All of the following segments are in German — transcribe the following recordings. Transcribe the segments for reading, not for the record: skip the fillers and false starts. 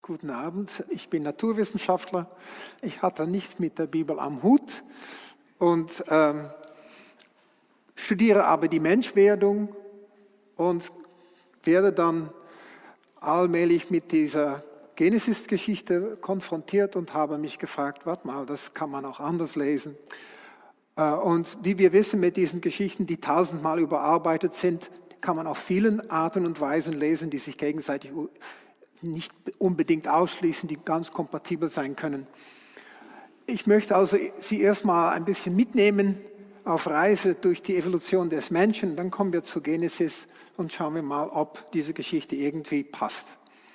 Guten Abend, ich bin Naturwissenschaftler. Ich hatte nichts mit der Bibel am Hut und studiere aber die Menschwerdung und werde dann allmählich mit dieser Genesis-Geschichte konfrontiert und habe mich gefragt, warte mal, das kann man auch anders lesen. Und wie wir wissen, mit diesen Geschichten, die tausendmal überarbeitet sind, kann man auf vielen Arten und Weisen lesen, die sich gegenseitig nicht unbedingt ausschließen, die ganz kompatibel sein können. Ich möchte also Sie erstmal ein bisschen mitnehmen auf Reise durch die Evolution des Menschen. Dann kommen wir zu Genesis und schauen wir mal, ob diese Geschichte irgendwie passt.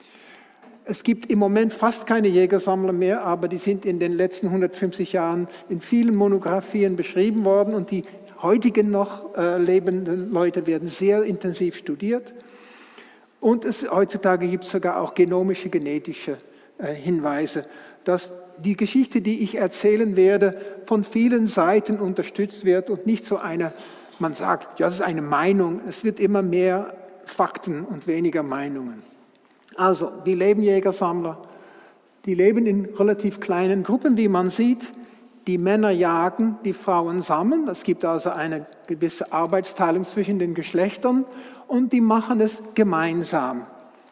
Es gibt im Moment fast keine Jägersammler mehr, aber die sind in den letzten 150 Jahren in vielen Monographien beschrieben worden und die heutigen noch lebenden Leute werden sehr intensiv studiert. Und heutzutage gibt es sogar auch genomische, genetische Hinweise, dass die Geschichte, die ich erzählen werde, von vielen Seiten unterstützt wird und nicht so eine, man sagt, ja, das ist eine Meinung, es wird immer mehr Fakten und weniger Meinungen. Also, wie leben Jägersammler? Die leben in relativ kleinen Gruppen, wie man sieht. Die Männer jagen, die Frauen sammeln. Es gibt also eine gewisse Arbeitsteilung zwischen den Geschlechtern und die machen es gemeinsam.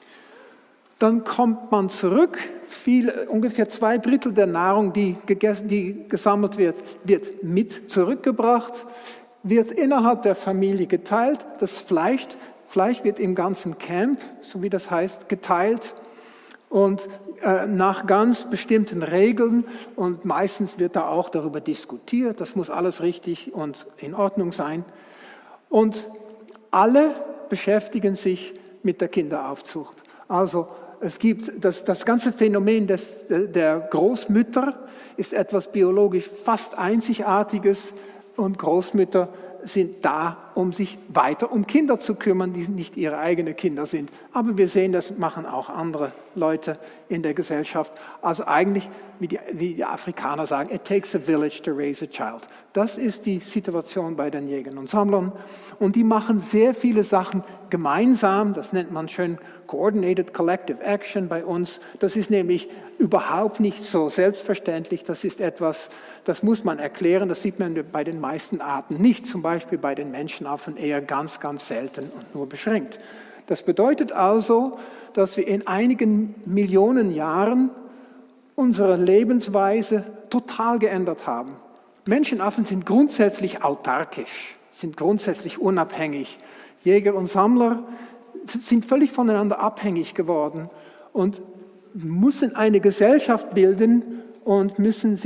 Dann kommt man zurück. Ungefähr 2/3 der Nahrung, die gesammelt wird, wird mit zurückgebracht, wird innerhalb der Familie geteilt. Das Fleisch wird im ganzen Camp, so wie das heißt, geteilt und nach ganz bestimmten Regeln und meistens wird da auch darüber diskutiert, das muss alles richtig und in Ordnung sein. Und alle beschäftigen sich mit der Kinderaufzucht. Also es gibt das ganze Phänomen der Großmütter ist etwas biologisch fast Einzigartiges und Großmütter sind da, um sich weiter um Kinder zu kümmern, die nicht ihre eigenen Kinder sind. Aber wir sehen, das machen auch andere Leute in der Gesellschaft. Also eigentlich, wie die Afrikaner sagen, it takes a village to raise a child. Das ist die Situation bei den Jägern und Sammlern. Und die machen sehr viele Sachen gemeinsam. Das nennt man schön Coordinated Collective Action bei uns. Das ist nämlich überhaupt nicht so selbstverständlich. Das ist etwas, das muss man erklären. Das sieht man bei den meisten Arten nicht. Zum Beispiel bei den Menschenaffen eher ganz, ganz selten und nur beschränkt. Das bedeutet also, dass wir in einigen Millionen Jahren unsere Lebensweise total geändert haben. Menschenaffen sind grundsätzlich autarkisch, sind grundsätzlich unabhängig. Jäger und Sammler sind völlig voneinander abhängig geworden und müssen eine Gesellschaft bilden und müssen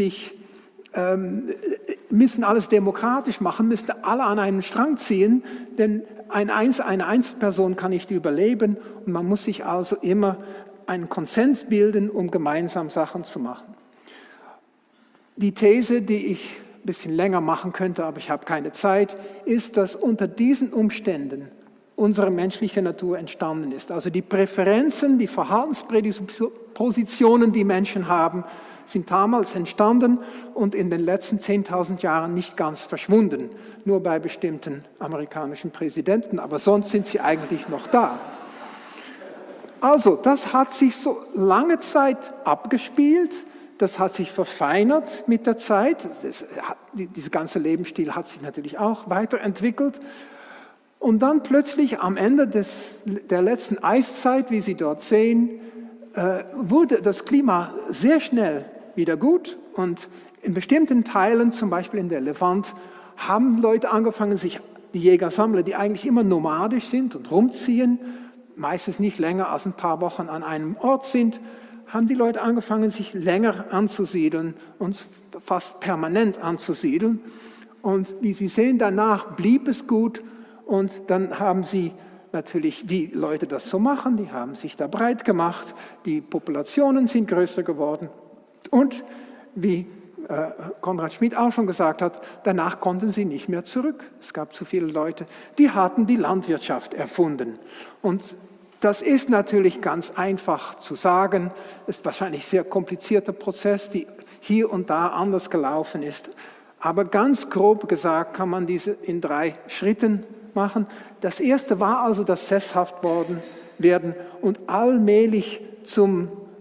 alles demokratisch machen, müssen alle an einen Strang ziehen, denn eine Einzelperson kann nicht überleben und man muss sich also immer einen Konsens bilden, um gemeinsam Sachen zu machen. Die These, die ich ein bisschen länger machen könnte, aber ich habe keine Zeit, ist, dass unter diesen Umständen unsere menschliche Natur entstanden ist. Also die Präferenzen, die Verhaltensprädispositionen, die Menschen haben, sind damals entstanden und in den letzten 10.000 Jahren nicht ganz verschwunden. Nur bei bestimmten amerikanischen Präsidenten, aber sonst sind sie eigentlich noch da. Also, das hat sich so lange Zeit abgespielt, das hat sich verfeinert mit der Zeit. Dieser ganze Lebensstil hat sich natürlich auch weiterentwickelt. Und dann plötzlich am Ende der letzten Eiszeit, wie Sie dort sehen, wurde das Klima sehr schnell wieder gut. Und in bestimmten Teilen, zum Beispiel in der Levant, haben Leute angefangen, die Jäger-Sammler, die eigentlich immer nomadisch sind und rumziehen, meistens nicht länger als ein paar Wochen an einem Ort sind, haben die Leute angefangen, sich länger anzusiedeln und fast permanent anzusiedeln. Und wie Sie sehen, danach blieb es gut. Und dann haben sie natürlich, wie Leute das so machen, die haben sich da breit gemacht, die Populationen sind größer geworden. Und wie Konrad Schmid auch schon gesagt hat, danach konnten sie nicht mehr zurück. Es gab zu viele Leute, die hatten die Landwirtschaft erfunden. Und das ist natürlich ganz einfach zu sagen, ist wahrscheinlich ein sehr komplizierter Prozess, der hier und da anders gelaufen ist. Aber ganz grob gesagt kann man diese in 3 Schritten machen. Das erste war also das Sesshaft werden und allmählich zum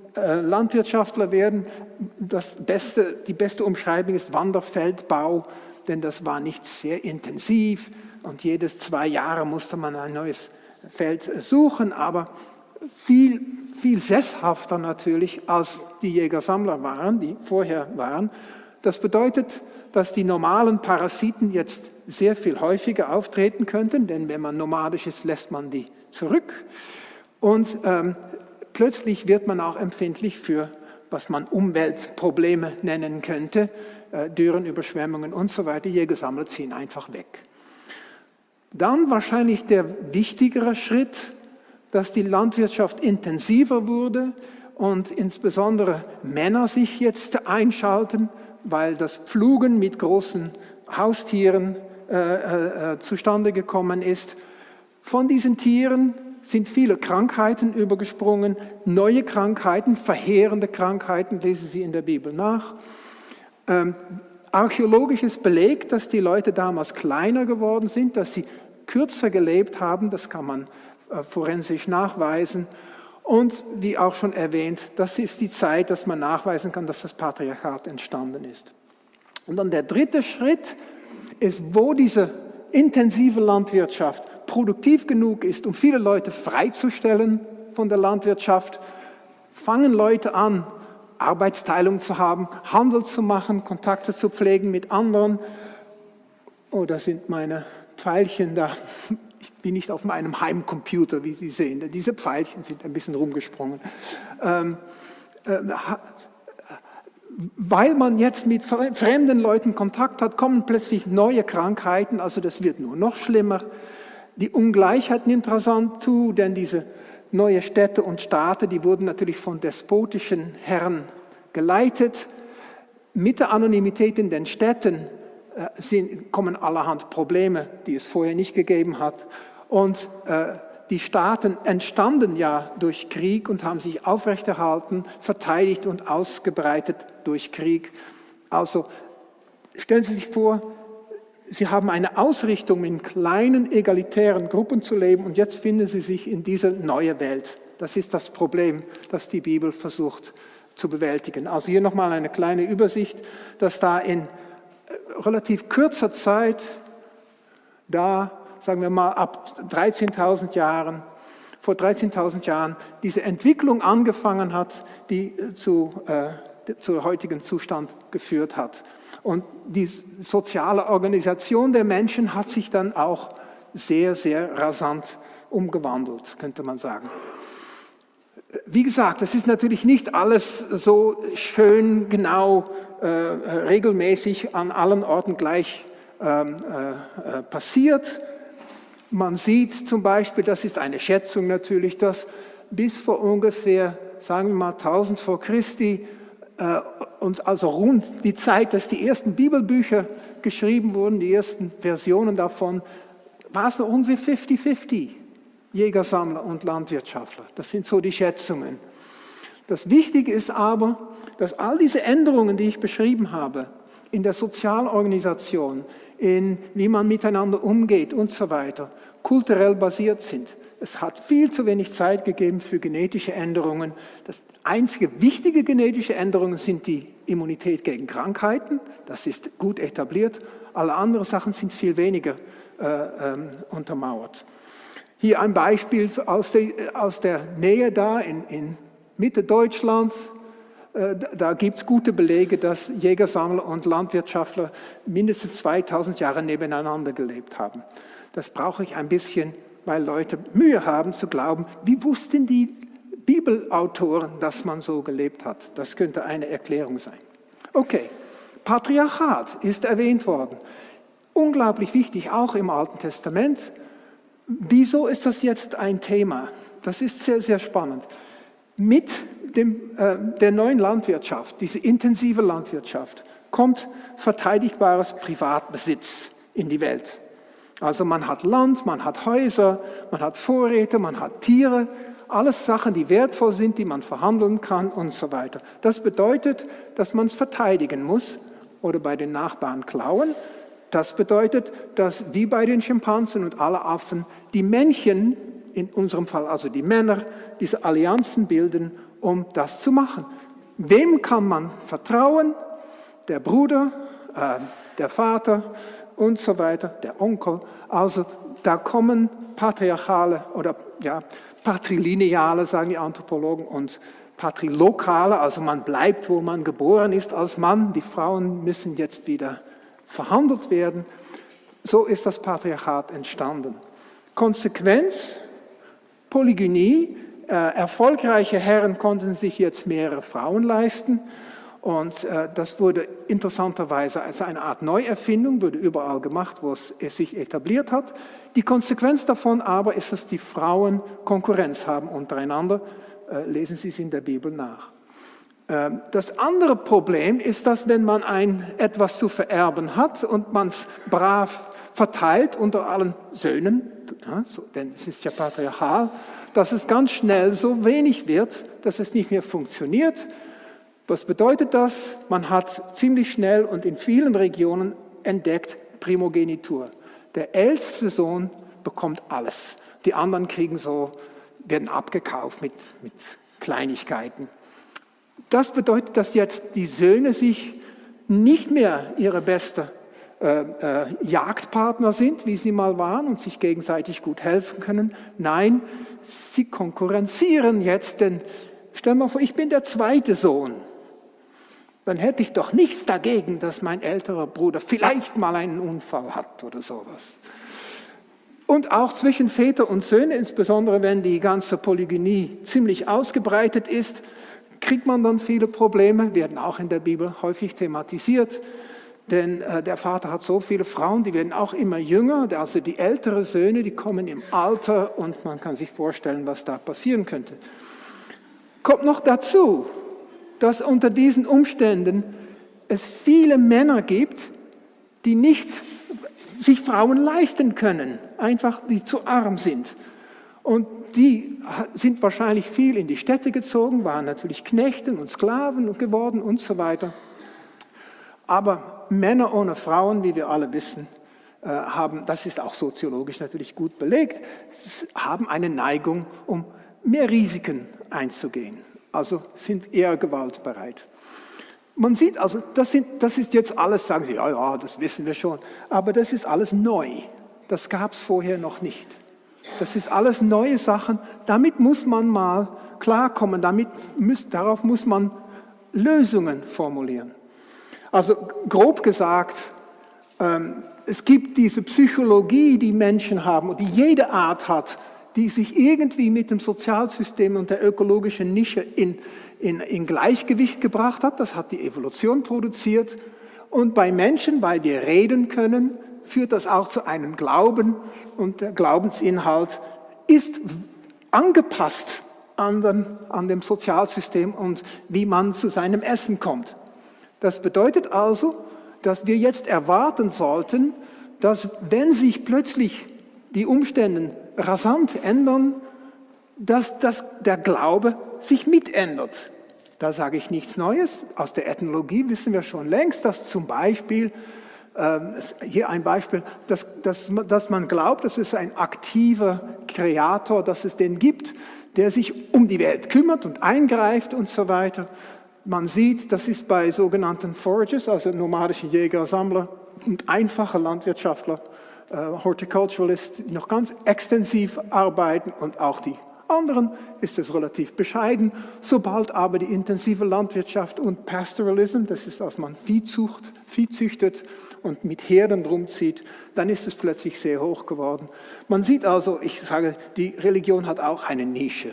Landwirtschaftler werden. Die beste Umschreibung ist Wanderfeldbau, denn das war nicht sehr intensiv und jedes 2 Jahre musste man ein neues Feld suchen, aber viel sesshafter natürlich als die Jäger-Sammler waren, die vorher waren. Das bedeutet, dass die normalen Parasiten jetzt sehr viel häufiger auftreten könnten, denn wenn man nomadisch ist, lässt man die zurück. Und plötzlich wird man auch empfindlich für, was man Umweltprobleme nennen könnte, Dürren, Überschwemmungen und so weiter. Jäger-Sammler ziehen einfach weg. Dann wahrscheinlich der wichtigere Schritt, dass die Landwirtschaft intensiver wurde und insbesondere Männer sich jetzt einschalten, weil das Pflugen mit großen Haustieren zustande gekommen ist. Von diesen Tieren sind viele Krankheiten übergesprungen, neue Krankheiten, verheerende Krankheiten, lesen Sie in der Bibel nach. Archäologisches Beleg, dass die Leute damals kleiner geworden sind, dass sie kürzer gelebt haben, das kann man forensisch nachweisen. Und wie auch schon erwähnt, das ist die Zeit, dass man nachweisen kann, dass das Patriarchat entstanden ist. Und dann der dritte Schritt ist, wo diese intensive Landwirtschaft produktiv genug ist, um viele Leute freizustellen von der Landwirtschaft, fangen Leute an, Arbeitsteilung zu haben, Handel zu machen, Kontakte zu pflegen mit anderen. Oh, da sind meine Pfeilchen da. Ich bin nicht auf meinem Heimcomputer, wie Sie sehen. Diese Pfeilchen sind ein bisschen rumgesprungen. Weil man jetzt mit fremden Leuten Kontakt hat, kommen plötzlich neue Krankheiten, also das wird nur noch schlimmer. Die Ungleichheit nimmt rasant zu, denn diese neue Städte und Staaten, die wurden natürlich von despotischen Herren geleitet. Mit der Anonymität in den Städten kommen allerhand Probleme, die es vorher nicht gegeben hat. Und die Staaten entstanden ja durch Krieg und haben sich aufrechterhalten, verteidigt und ausgebreitet durch Krieg. Also stellen Sie sich vor, Sie haben eine Ausrichtung, in kleinen, egalitären Gruppen zu leben und jetzt finden Sie sich in dieser neuen Welt. Das ist das Problem, das die Bibel versucht zu bewältigen. Also hier nochmal eine kleine Übersicht, dass da in relativ kurzer Zeit, da sagen wir mal ab 13.000 Jahren, vor 13.000 Jahren, diese Entwicklung angefangen hat, die zum heutigen Zustand geführt hat. Und die soziale Organisation der Menschen hat sich dann auch sehr, sehr rasant umgewandelt, könnte man sagen. Wie gesagt, es ist natürlich nicht alles so schön, genau, regelmäßig an allen Orten gleich passiert. Man sieht zum Beispiel, das ist eine Schätzung natürlich, dass bis vor ungefähr, sagen wir mal 1000 vor Christi, uns also rund die Zeit, dass die ersten Bibelbücher geschrieben wurden, die ersten Versionen davon, war es so ungefähr 50-50, Jäger, Sammler und Landwirtschaftler. Das sind so die Schätzungen. Das Wichtige ist aber, dass all diese Änderungen, die ich beschrieben habe, in der Sozialorganisation, in wie man miteinander umgeht und so weiter, kulturell basiert sind. Es hat viel zu wenig Zeit gegeben für genetische Änderungen. Das einzige wichtige genetische Änderungen sind die Immunität gegen Krankheiten. Das ist gut etabliert. Alle anderen Sachen sind viel weniger untermauert. Hier ein Beispiel aus der Nähe da in Mitte Deutschlands. Da gibt es gute Belege, dass Jäger, Sammler und Landwirtschaftler mindestens 2000 Jahre nebeneinander gelebt haben. Das brauche ich ein bisschen, weil Leute Mühe haben zu glauben, wie wussten die Bibelautoren, dass man so gelebt hat. Das könnte eine Erklärung sein. Okay, Patriarchat ist erwähnt worden. Unglaublich wichtig, auch im Alten Testament. Wieso ist das jetzt ein Thema? Das ist sehr, sehr spannend. Mit der neuen Landwirtschaft, diese intensive Landwirtschaft, kommt verteidigbares Privatbesitz in die Welt. Also man hat Land, man hat Häuser, man hat Vorräte, man hat Tiere, alles Sachen, die wertvoll sind, die man verhandeln kann und so weiter. Das bedeutet, dass man es verteidigen muss oder bei den Nachbarn klauen. Das bedeutet, dass wie bei den Schimpansen und alle Affen die Männchen, in unserem Fall also die Männer, diese Allianzen bilden um das zu machen. Wem kann man vertrauen? Der Bruder, der Vater und so weiter, der Onkel. Also da kommen patriarchale oder patrilineale, sagen die Anthropologen, und patrilokale, also man bleibt, wo man geboren ist als Mann. Die Frauen müssen jetzt wieder verhandelt werden. So ist das Patriarchat entstanden. Konsequenz, Polygynie. Erfolgreiche Herren konnten sich jetzt mehrere Frauen leisten und das wurde interessanterweise als eine Art Neuerfindung, wurde überall gemacht, wo es sich etabliert hat. Die Konsequenz davon aber ist, dass die Frauen Konkurrenz haben untereinander. Lesen Sie es in der Bibel nach. Das andere Problem ist, dass wenn man etwas zu vererben hat und man es brav verteilt unter allen Söhnen, denn es ist ja patriarchal, dass es ganz schnell so wenig wird, dass es nicht mehr funktioniert. Was bedeutet das? Man hat ziemlich schnell und in vielen Regionen entdeckt Primogenitur. Der älteste Sohn bekommt alles. Die anderen werden abgekauft mit Kleinigkeiten. Das bedeutet, dass jetzt die Söhne sich nicht mehr ihre beste Jagdpartner sind, wie sie mal waren und sich gegenseitig gut helfen können. Nein, sie konkurrenzieren jetzt, denn stell mal vor, ich bin der zweite Sohn. Dann hätte ich doch nichts dagegen, dass mein älterer Bruder vielleicht mal einen Unfall hat oder sowas. Und auch zwischen Väter und Söhne, insbesondere wenn die ganze Polygynie ziemlich ausgebreitet ist, kriegt man dann viele Probleme, werden auch in der Bibel häufig thematisiert. Denn der Vater hat so viele Frauen, die werden auch immer jünger. Also die älteren Söhne, die kommen im Alter und man kann sich vorstellen, was da passieren könnte. Kommt noch dazu, dass unter diesen Umständen es viele Männer gibt, die nicht sich Frauen leisten können, einfach die zu arm sind. Und die sind wahrscheinlich viel in die Städte gezogen, waren natürlich Knechten und Sklaven geworden und so weiter. Aber Männer ohne Frauen, wie wir alle wissen, das ist auch soziologisch natürlich gut belegt, haben eine Neigung, um mehr Risiken einzugehen. Also sind eher gewaltbereit. Man sieht also, das ist jetzt alles, sagen Sie, ja, das wissen wir schon, aber das ist alles neu. Das gab es vorher noch nicht. Das ist alles neue Sachen. Damit muss man mal klarkommen, darauf muss man Lösungen formulieren. Also grob gesagt, es gibt diese Psychologie, die Menschen haben und die jede Art hat, die sich irgendwie mit dem Sozialsystem und der ökologischen Nische in Gleichgewicht gebracht hat. Das hat die Evolution produziert. Und bei Menschen, weil wir reden können, führt das auch zu einem Glauben. Und der Glaubensinhalt ist angepasst an dem Sozialsystem und wie man zu seinem Essen kommt. Das bedeutet also, dass wir jetzt erwarten sollten, dass wenn sich plötzlich die Umstände rasant ändern, dass der Glaube sich mitändert. Da sage ich nichts Neues. Aus der Ethnologie wissen wir schon längst, dass zum Beispiel, hier ein Beispiel, dass man glaubt, dass es ein aktiver Kreator, dass es den gibt, der sich um die Welt kümmert und eingreift und so weiter. Man sieht, das ist bei sogenannten Foragers, also nomadischen Jäger, Sammler und einfache Landwirtschaftler, Horticulturalists, die noch ganz extensiv arbeiten und auch die anderen ist es relativ bescheiden. Sobald aber die intensive Landwirtschaft und Pastoralism, das ist, als man Vieh züchtet und mit Herden rumzieht, dann ist es plötzlich sehr hoch geworden. Man sieht also, ich sage, die Religion hat auch eine Nische.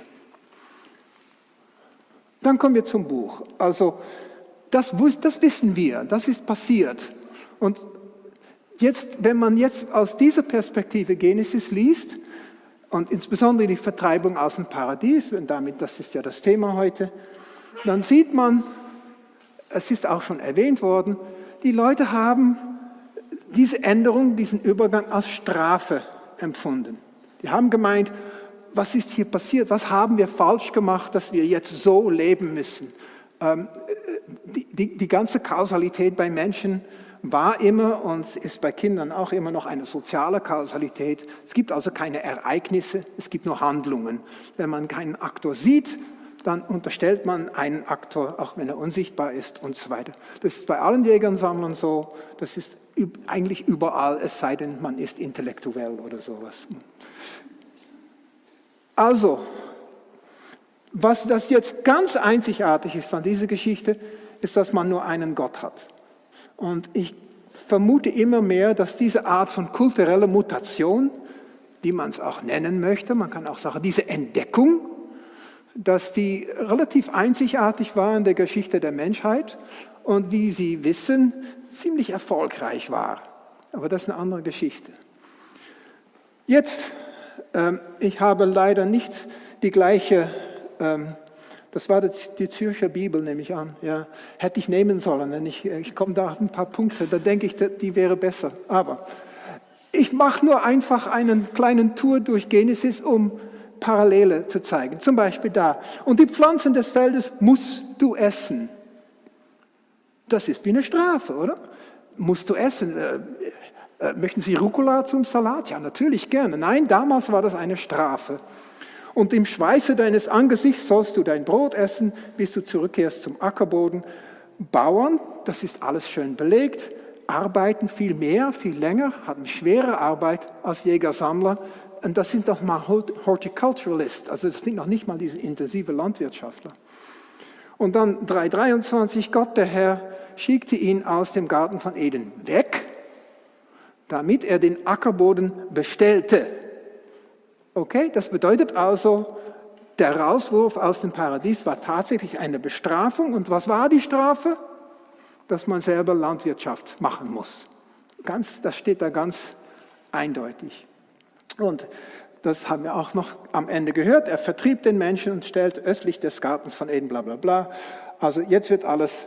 Dann kommen wir zum Buch. Also das wissen wir, das ist passiert. Und jetzt, wenn man jetzt aus dieser Perspektive Genesis liest, und insbesondere die Vertreibung aus dem Paradies, und das ist ja das Thema heute, dann sieht man, es ist auch schon erwähnt worden, die Leute haben diese Änderung, diesen Übergang als Strafe empfunden. Die haben gemeint, was ist hier passiert? Was haben wir falsch gemacht, dass wir jetzt so leben müssen? Die ganze Kausalität bei Menschen war immer und ist bei Kindern auch immer noch eine soziale Kausalität. Es gibt also keine Ereignisse, es gibt nur Handlungen. Wenn man keinen Aktor sieht, dann unterstellt man einen Aktor, auch wenn er unsichtbar ist und so weiter. Das ist bei allen Jägern, Sammlern so, das ist eigentlich überall, es sei denn, man ist intellektuell oder sowas. Also, was das jetzt ganz einzigartig ist an dieser Geschichte, ist, dass man nur einen Gott hat. Und ich vermute immer mehr, dass diese Art von kultureller Mutation, wie man es auch nennen möchte, man kann auch sagen, diese Entdeckung, dass die relativ einzigartig war in der Geschichte der Menschheit und wie Sie wissen, ziemlich erfolgreich war. Aber das ist eine andere Geschichte. Jetzt, ich habe leider nicht die gleiche, das war die Zürcher Bibel, nehme ich an, ja, hätte ich nehmen sollen, denn ich komme da auf ein paar Punkte, da denke ich, die wäre besser. Aber ich mache nur einfach einen kleinen Tour durch Genesis, um Parallele zu zeigen. Zum Beispiel da. Und die Pflanzen des Feldes musst du essen. Das ist wie eine Strafe, oder? Musst du essen. Möchten Sie Rucola zum Salat? Ja, natürlich gerne. Nein, damals war das eine Strafe. Und im Schweiße deines Angesichts sollst du dein Brot essen, bis du zurückkehrst zum Ackerboden. Bauern, das ist alles schön belegt, arbeiten viel mehr, viel länger, haben schwere Arbeit als Jäger-Sammler. Und das sind doch mal Horticulturalists, also das sind noch nicht mal diese intensive Landwirtschaftler. Und dann 3,23, Gott, der Herr, schickte ihn aus dem Garten von Eden weg, damit er den Ackerboden bestellte. Okay, das bedeutet also, der Rauswurf aus dem Paradies war tatsächlich eine Bestrafung. Und was war die Strafe? Dass man selber Landwirtschaft machen muss. Das steht da ganz eindeutig. Und das haben wir auch noch am Ende gehört. Er vertrieb den Menschen und stellte östlich des Gartens von Eden, bla bla bla. Also jetzt wird alles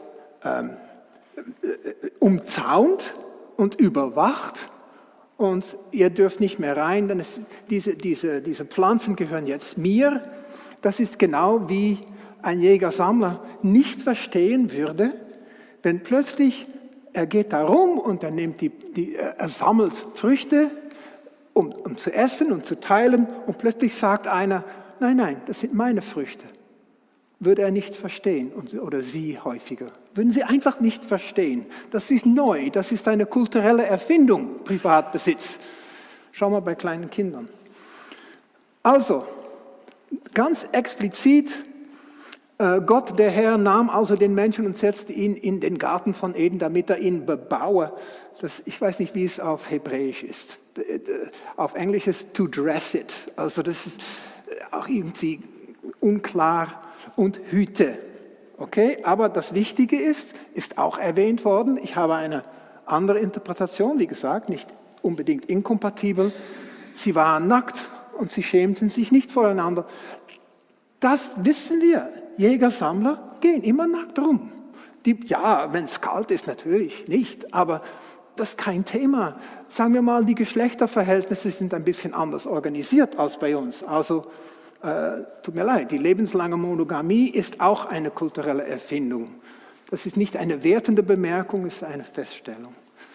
umzaunt und überwacht. Und ihr dürft nicht mehr rein, denn diese Pflanzen gehören jetzt mir. Das ist genau wie ein Jäger-Sammler nicht verstehen würde, wenn plötzlich er geht da rum und er nimmt er sammelt Früchte, um zu essen und zu teilen, und plötzlich sagt einer, nein, das sind meine Früchte. Würde er nicht verstehen, oder Sie häufiger. Würden Sie einfach nicht verstehen. Das ist neu, das ist eine kulturelle Erfindung, Privatbesitz. Schau mal bei kleinen Kindern. Also, ganz explizit, Gott, der Herr, nahm also den Menschen und setzte ihn in den Garten von Eden, damit er ihn bebaue. Ich weiß nicht, wie es auf Hebräisch ist. Auf Englisch ist to dress it. Also das ist auch irgendwie unklar. Und hüte. Okay, aber das Wichtige ist auch erwähnt worden. Ich habe eine andere Interpretation, wie gesagt, nicht unbedingt inkompatibel. Sie waren nackt und sie schämten sich nicht voreinander. Das wissen wir. Jäger, Sammler gehen immer nackt rum. Ja, wenn es kalt ist, natürlich nicht, aber das ist kein Thema. Sagen wir mal, die Geschlechterverhältnisse sind ein bisschen anders organisiert als bei uns. Also, tut mir leid, die lebenslange Monogamie ist auch eine kulturelle Erfindung. Das ist nicht eine wertende Bemerkung, es ist eine Feststellung.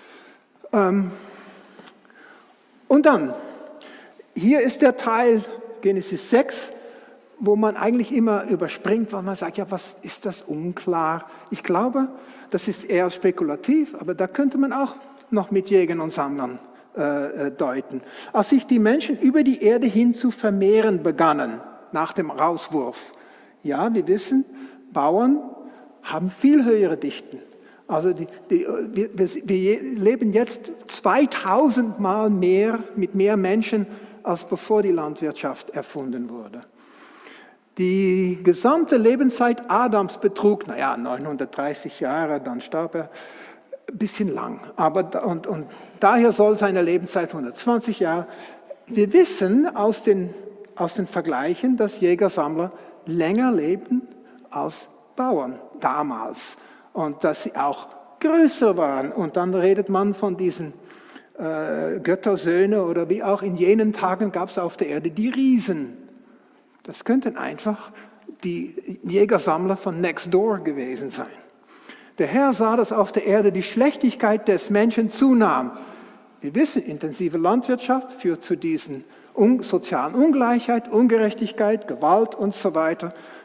Und dann, hier ist der Teil Genesis 6, wo man eigentlich immer überspringt, weil man sagt, ja, was ist das unklar? Ich glaube, das ist eher spekulativ, aber da könnte man auch noch mit Jägern und Sammlern deuten. Als sich die Menschen über die Erde hin zu vermehren begannen, nach dem Rauswurf. Ja, wir wissen, Bauern haben viel höhere Dichten. Also wir leben jetzt 2000 Mal mehr mit mehr Menschen, als bevor die Landwirtschaft erfunden wurde. Die gesamte Lebenszeit Adams betrug, 930 Jahre, dann starb er. Ein bisschen lang, und daher soll seine Lebenszeit 120 Jahre. Wir wissen aus den Vergleichen, dass Jäger-Sammler länger leben als Bauern damals und dass sie auch größer waren. Und dann redet man von diesen Göttersöhne oder wie auch in jenen Tagen gab es auf der Erde die Riesen. Das könnten einfach die Jäger-Sammler von Next Door gewesen sein. Der Herr sah, dass auf der Erde die Schlechtigkeit des Menschen zunahm. Wir wissen, intensive Landwirtschaft führt zu diesen sozialen Ungleichheit, Ungerechtigkeit, Gewalt und so weiter.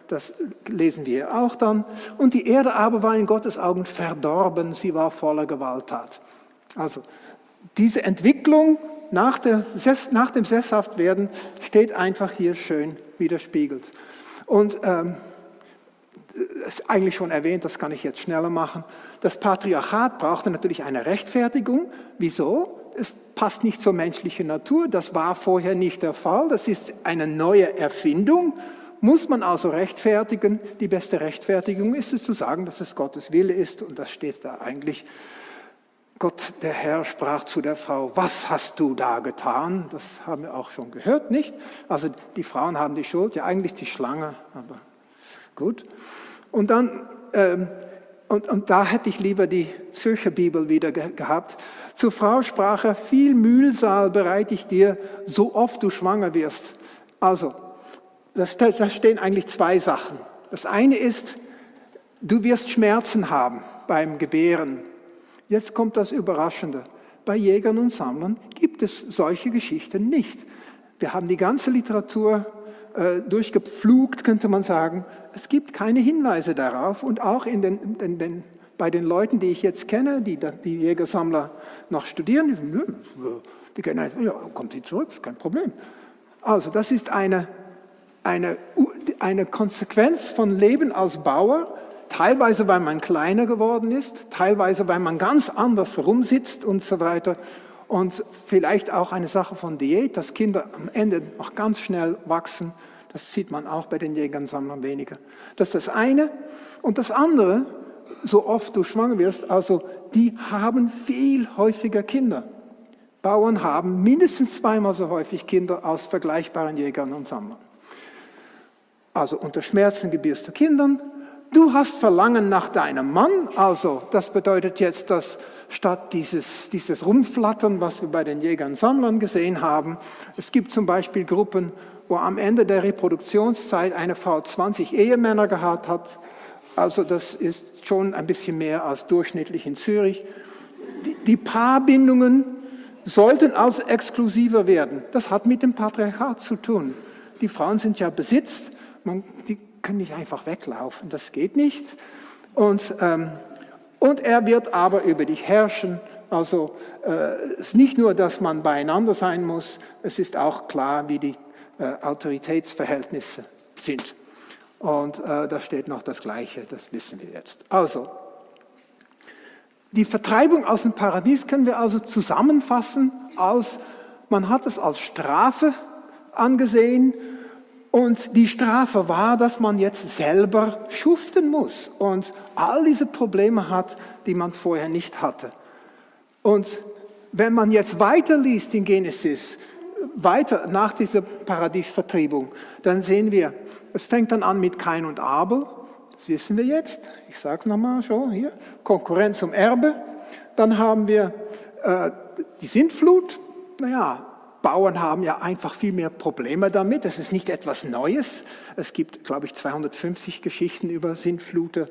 das lesen wir auch dann. Und die Erde aber war in Gottes Augen verdorben, sie war voller Gewalttat. Also diese Entwicklung nach dem Sesshaftwerden steht einfach hier schön widerspiegelt. Und ist eigentlich schon erwähnt, das kann ich jetzt schneller machen. Das Patriarchat brauchte natürlich eine Rechtfertigung. Wieso? Es passt nicht zur menschlichen Natur, das war vorher nicht der Fall, das ist eine neue Erfindung, muss man also rechtfertigen. Die beste Rechtfertigung ist es zu sagen, dass es Gottes Wille ist und das steht da eigentlich. Gott, der Herr, sprach zu der Frau, was hast du da getan? Das haben wir auch schon gehört, nicht? Also die Frauen haben die Schuld, ja eigentlich die Schlange, aber gut. Und dann, und da hätte ich lieber die Zürcher Bibel wieder gehabt. Zur Frau sprach er, viel Mühsal bereite ich dir, so oft du schwanger wirst. Also, da stehen eigentlich zwei Sachen. Das eine ist, du wirst Schmerzen haben beim Gebären. Jetzt kommt das Überraschende. Bei Jägern und Sammlern gibt es solche Geschichten nicht. Wir haben die ganze Literatur durchgepflugt, könnte man sagen. Es gibt keine Hinweise darauf. Und auch bei den Leuten, die ich jetzt kenne, die Jägersammler noch studieren, die kennen einfach, ja, kommt sie zurück, kein Problem. Also das ist eine Konsequenz von Leben als Bauer, teilweise weil man kleiner geworden ist, teilweise weil man ganz anders rumsitzt und so weiter. Und vielleicht auch eine Sache von Diät, dass Kinder am Ende noch ganz schnell wachsen. Das sieht man auch bei den Jägern, Sammlern weniger. Das ist das eine. Und das andere, so oft du schwanger wirst, also die haben viel häufiger Kinder. Bauern haben mindestens zweimal so häufig Kinder als vergleichbaren Jägern und Sammlern. Also unter Schmerzen gebierst du Kindern. Du hast Verlangen nach deinem Mann, also das bedeutet jetzt, dass statt dieses Rumflattern, was wir bei den Jägern und Sammlern gesehen haben, es gibt zum Beispiel Gruppen, wo am Ende der Reproduktionszeit eine Frau 20 Ehemänner gehabt hat, also das ist schon ein bisschen mehr als durchschnittlich in Zürich. Die Paarbindungen sollten also exklusiver werden. Das hat mit dem Patriarchat zu tun. Die Frauen sind ja besitzt, die können nicht einfach weglaufen, das geht nicht. Und er wird aber über dich herrschen. Also es ist nicht nur, dass man beieinander sein muss, es ist auch klar, wie die Autoritätsverhältnisse sind. Und da steht noch das Gleiche, das wissen wir jetzt. Also, die Vertreibung aus dem Paradies können wir also zusammenfassen man hat es als Strafe angesehen. Und die Strafe war, dass man jetzt selber schuften muss und all diese Probleme hat, die man vorher nicht hatte. Und wenn man jetzt weiterliest in Genesis, weiter nach dieser Paradiesvertreibung, dann sehen wir, es fängt dann an mit Kain und Abel, das wissen wir jetzt, ich sage es nochmal schon hier, Konkurrenz um Erbe. Dann haben wir die Sintflut, Bauern haben ja einfach viel mehr Probleme damit. Es ist nicht etwas Neues. Es gibt, glaube ich, 250 Geschichten über Sintflute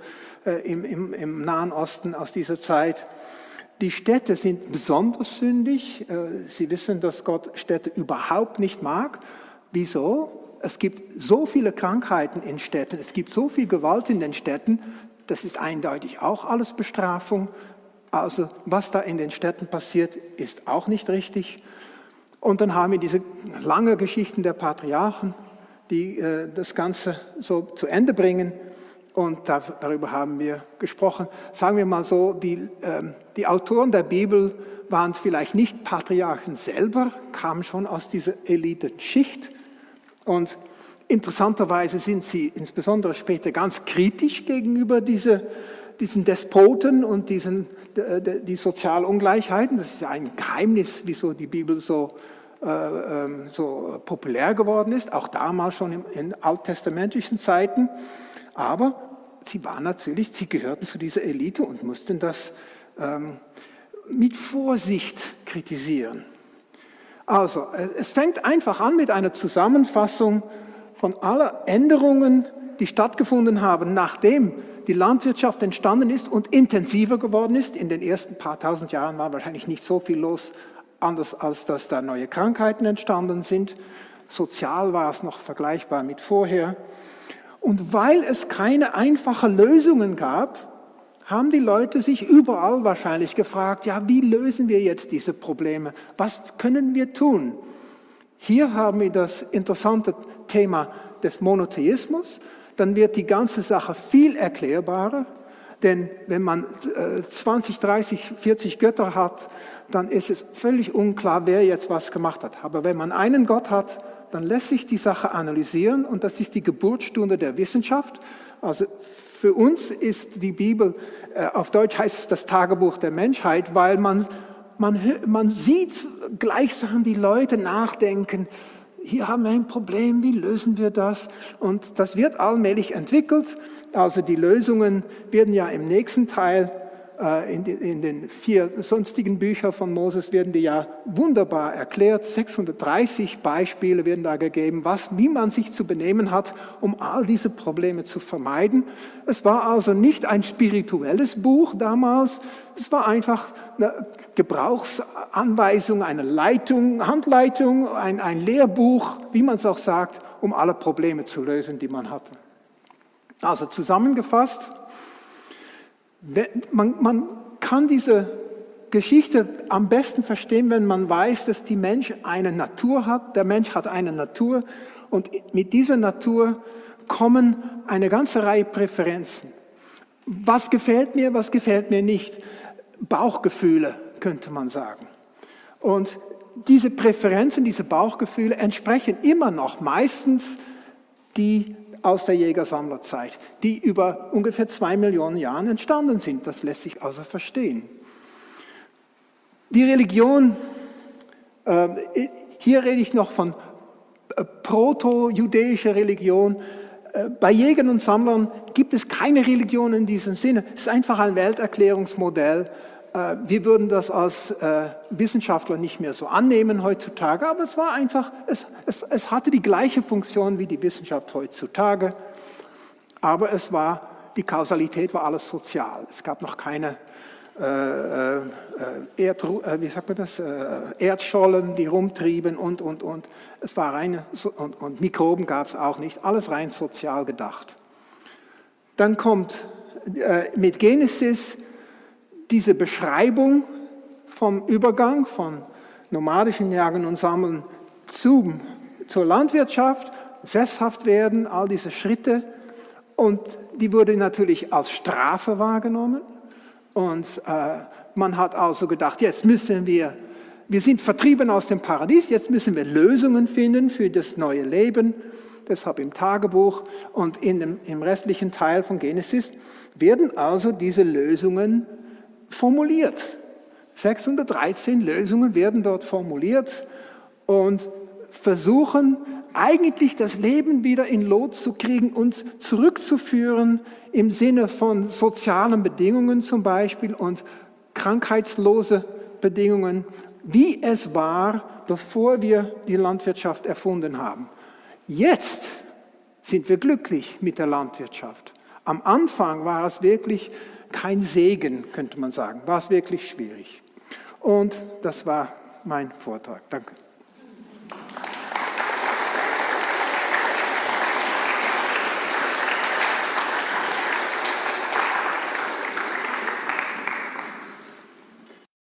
im Nahen Osten aus dieser Zeit. Die Städte sind besonders sündig. Sie wissen, dass Gott Städte überhaupt nicht mag. Wieso? Es gibt so viele Krankheiten in Städten. Es gibt so viel Gewalt in den Städten. Das ist eindeutig auch alles Bestrafung. Also was da in den Städten passiert, ist auch nicht richtig. Und dann haben wir diese lange Geschichten der Patriarchen, die das Ganze so zu Ende bringen. Und darüber haben wir gesprochen. Sagen wir mal so, die Autoren der Bibel waren vielleicht nicht Patriarchen selber, kamen schon aus dieser Elitenschicht. Und interessanterweise sind sie insbesondere später ganz kritisch gegenüber diesen Despoten und die Sozialungleichheiten. Das ist ja ein Geheimnis, wieso die Bibel so populär geworden ist, auch damals schon in alttestamentlichen Zeiten. Aber sie gehörten zu dieser Elite und mussten das mit Vorsicht kritisieren. Also, es fängt einfach an mit einer Zusammenfassung von aller Änderungen, die stattgefunden haben, nachdem die Landwirtschaft entstanden ist und intensiver geworden ist. In den ersten paar tausend Jahren war wahrscheinlich nicht so viel los, anders als dass da neue Krankheiten entstanden sind. Sozial war es noch vergleichbar mit vorher. Und weil es keine einfachen Lösungen gab, haben die Leute sich überall wahrscheinlich gefragt, ja, wie lösen wir jetzt diese Probleme? Was können wir tun? Hier haben wir das interessante Thema des Monotheismus. Dann wird die ganze Sache viel erklärbarer. Denn wenn man 20, 30, 40 Götter hat, dann ist es völlig unklar, wer jetzt was gemacht hat. Aber wenn man einen Gott hat, dann lässt sich die Sache analysieren und das ist die Geburtsstunde der Wissenschaft. Also für uns ist die Bibel, auf Deutsch heißt es das Tagebuch der Menschheit, weil man sieht gleichsam die Leute nachdenken, hier haben wir ein Problem, wie lösen wir das? Und das wird allmählich entwickelt. Also die Lösungen werden ja im nächsten Teil, in den 4 sonstigen Büchern von Moses, werden die ja wunderbar erklärt. 630 Beispiele werden da gegeben, wie man sich zu benehmen hat, um all diese Probleme zu vermeiden. Es war also nicht ein spirituelles Buch damals, es war einfach eine Gebrauchsanweisung, eine Handleitung, ein Lehrbuch, wie man es auch sagt, um alle Probleme zu lösen, die man hatte. Also zusammengefasst, man kann diese Geschichte am besten verstehen, wenn man weiß, dass der Mensch eine Natur hat. Der Mensch hat eine Natur und mit dieser Natur kommen eine ganze Reihe Präferenzen. Was gefällt mir nicht? Bauchgefühle, könnte man sagen. Und diese Präferenzen, diese Bauchgefühle entsprechen immer noch meistens die aus der Jägersammlerzeit, die über ungefähr 2 Millionen Jahren entstanden sind. Das lässt sich also verstehen. Die Religion, hier rede ich noch von proto-jüdischer Religion. Bei Jägern und Sammlern gibt es keine Religion in diesem Sinne. Es ist einfach ein Welterklärungsmodell. Wir würden das als Wissenschaftler nicht mehr so annehmen heutzutage, aber es war einfach, es hatte die gleiche Funktion wie die Wissenschaft heutzutage, aber die Kausalität war alles sozial. Es gab noch keine Erdschollen, die rumtrieben und. Es war rein, und Mikroben gab es auch nicht, alles rein sozial gedacht. Dann kommt mit Genesis diese Beschreibung vom Übergang von nomadischen Jagen und Sammeln zur Landwirtschaft, sesshaft werden, all diese Schritte. Und die wurde natürlich als Strafe wahrgenommen. Und man hat also gedacht, jetzt müssen wir sind vertrieben aus dem Paradies, jetzt müssen wir Lösungen finden für das neue Leben. Deshalb im Tagebuch und im restlichen Teil von Genesis werden also diese Lösungen formuliert. 613 Lösungen werden dort formuliert und versuchen eigentlich das Leben wieder in Lot zu kriegen und zurückzuführen im Sinne von sozialen Bedingungen zum Beispiel und krankheitslose Bedingungen, wie es war, bevor wir die Landwirtschaft erfunden haben. Jetzt sind wir glücklich mit der Landwirtschaft. Am Anfang war es wirklich kein Segen, könnte man sagen. War es wirklich schwierig. Und das war mein Vortrag. Danke.